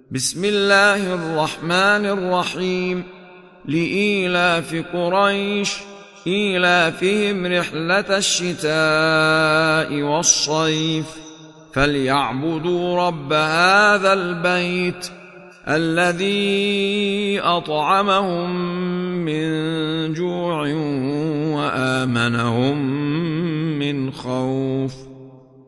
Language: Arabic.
بسم الله الرحمن الرحيم. لإيلاف قريش إيلافهم رحلة الشتاء والصيف فليعبدوا رب هذا البيت الذي أطعمهم